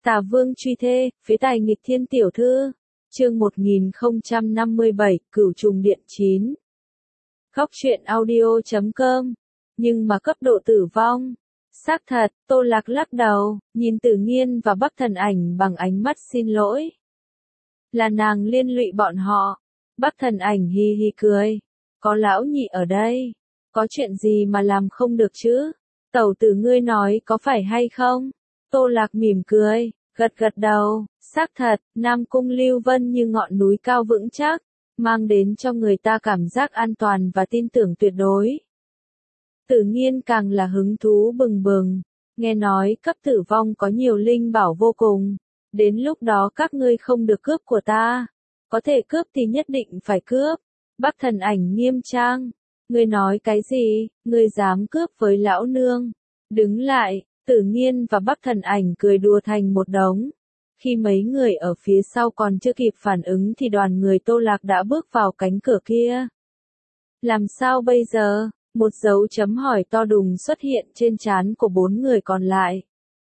Tà Vương truy thê, phế tài nghịch thiên tiểu thư. Chương 1057, Cửu trùng điện 9. Góc truyện audio.com. Nhưng mà cấp độ tử vong. Xác thật, Tô Lạc lắc đầu, nhìn Tử Nghiên và Bắc Thần Ảnh bằng ánh mắt xin lỗi. Là nàng liên lụy bọn họ. Bắc Thần Ảnh hi hi cười. Có lão nhị ở đây. Có chuyện gì mà làm không được chứ? Tẩu tử ngươi nói có phải hay không? Tô Lạc mỉm cười, gật gật đầu, xác thật, Nam Cung Lưu Vân như ngọn núi cao vững chắc, mang đến cho người ta cảm giác an toàn và tin tưởng tuyệt đối. Tử Nghiên càng là hứng thú bừng bừng, nghe nói cấp tử vong có nhiều linh bảo vô cùng, đến lúc đó các ngươi không được cướp của ta, có thể cướp thì nhất định phải cướp. Bắc Thần Ảnh nghiêm trang, ngươi nói cái gì, ngươi dám cướp với lão nương, đứng lại. Tử Nghiên và Bắc Thần Ảnh cười đùa thành một đống. Khi mấy người ở phía sau còn chưa kịp phản ứng thì đoàn người Tô Lạc đã bước vào cánh cửa kia. Làm sao bây giờ? Một dấu chấm hỏi to đùng xuất hiện trên trán của bốn người còn lại.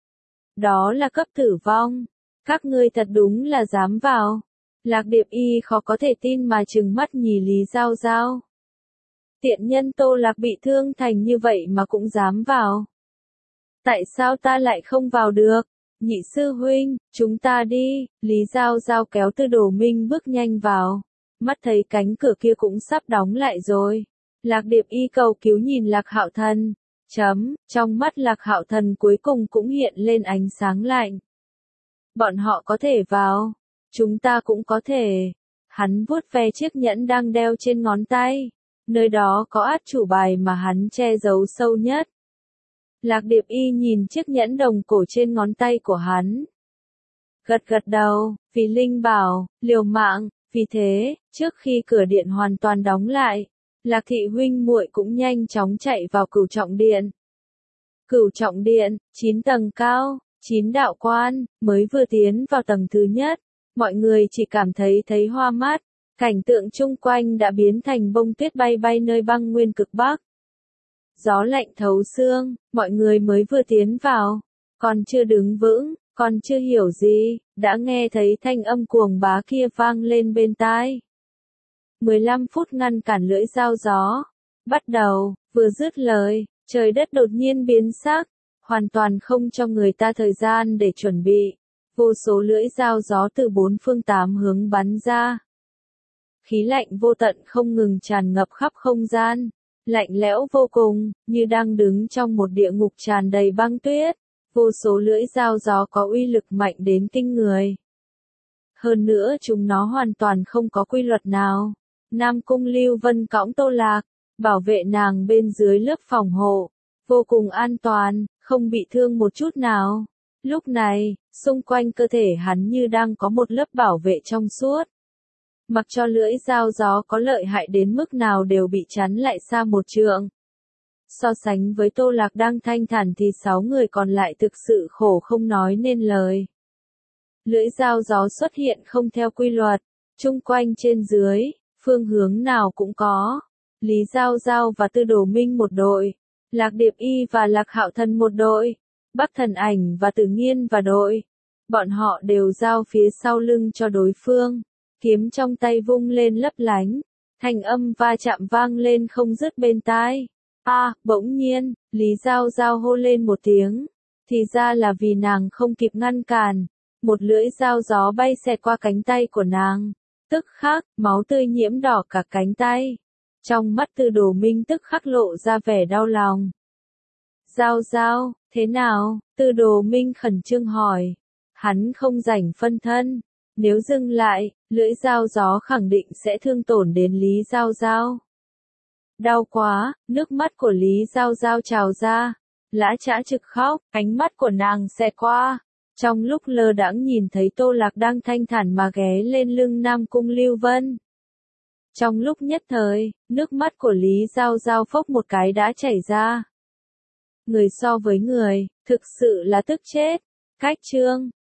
Đó là cấp tử vong. Các ngươi thật đúng là dám vào. Lạc Điệp Y khó có thể tin mà trừng mắt nhìn Lý Giao Giao. Tiện nhân Tô Lạc bị thương thành như vậy mà cũng dám vào. Tại sao ta lại không vào được? Nhị sư huynh, chúng ta đi. Lý Giao Giao kéo Tư Đồ Minh bước nhanh vào. Mắt thấy cánh cửa kia cũng sắp đóng lại rồi. Lạc Điệp Y cầu cứu nhìn Lạc Hạo Thần. Trong mắt Lạc Hạo Thần cuối cùng cũng hiện lên ánh sáng lạnh. Bọn họ có thể vào. Chúng ta cũng có thể. Hắn vuốt ve chiếc nhẫn đang đeo trên ngón tay. Nơi đó có át chủ bài mà hắn che giấu sâu nhất. Lạc Điệp Y nhìn chiếc nhẫn đồng cổ trên ngón tay của hắn. Gật gật đầu, vì linh bảo, liều mạng, vì thế, trước khi cửa điện hoàn toàn đóng lại, Lạc thị huynh muội cũng nhanh chóng chạy vào Cửu Trọng Điện. Cửu Trọng Điện, 9 tầng cao, 9 đạo quan, mới vừa tiến vào tầng thứ nhất, mọi người chỉ cảm thấy hoa mắt, cảnh tượng chung quanh đã biến thành bông tuyết bay bay nơi băng nguyên cực Bắc. Gió lạnh thấu xương, mọi người mới vừa tiến vào, còn chưa đứng vững, còn chưa hiểu gì, đã nghe thấy thanh âm cuồng bá kia vang lên bên tai. 15 phút ngăn cản lưỡi dao gió. Bắt đầu, vừa dứt lời, trời đất đột nhiên biến sắc, hoàn toàn không cho người ta thời gian để chuẩn bị. Vô số lưỡi dao gió từ bốn phương tám hướng bắn ra. Khí lạnh vô tận không ngừng tràn ngập khắp không gian. Lạnh lẽo vô cùng, như đang đứng trong một địa ngục tràn đầy băng tuyết. Vô số lưỡi dao gió có uy lực mạnh đến kinh người. Hơn nữa chúng nó hoàn toàn không có quy luật nào. Nam Cung Lưu Vân cõng Tô Lạc, bảo vệ nàng bên dưới lớp phòng hộ. Vô cùng an toàn, không bị thương một chút nào. Lúc này, xung quanh cơ thể hắn như đang có một lớp bảo vệ trong suốt. Mặc cho lưỡi dao gió có lợi hại đến mức nào đều bị chắn lại xa một trượng. So sánh với Tô Lạc đang thanh thản thì 6 người còn lại thực sự khổ không nói nên lời. Lưỡi dao gió xuất hiện không theo quy luật, chung quanh trên dưới, phương hướng nào cũng có. Lý Giao Giao và Tư Đồ Minh một đội, Lạc Điệp Y và Lạc Hạo Thần một đội, Bắc Thần Ảnh và Tử Nghiên và đội. Bọn họ đều giao phía sau lưng cho đối phương. Kiếm trong tay vung lên lấp lánh, thanh âm va chạm vang lên không dứt bên tai. Bỗng nhiên, Lý Giao Giao hô lên một tiếng, thì ra là vì nàng không kịp ngăn cản, một lưỡi dao gió bay xẹt qua cánh tay của nàng, tức khắc, máu tươi nhiễm đỏ cả cánh tay. Trong mắt Tư Đồ Minh tức khắc lộ ra vẻ đau lòng. Giao Giao, thế nào? Tư Đồ Minh khẩn trương hỏi, hắn không rảnh phân thân. Nếu dừng lại, lưỡi dao gió khẳng định sẽ thương tổn đến Lý Giao Giao. Đau quá, nước mắt của Lý Giao Giao trào ra. Lã chã trực khóc, ánh mắt của nàng xẹt qua. Trong lúc lơ đãng nhìn thấy Tô Lạc đang thanh thản mà ghé lên lưng Nam Cung Lưu Vân. Trong lúc nhất thời, nước mắt của Lý Giao Giao phốc một cái đã chảy ra. Người so với người, thực sự là tức chết. Cách chương.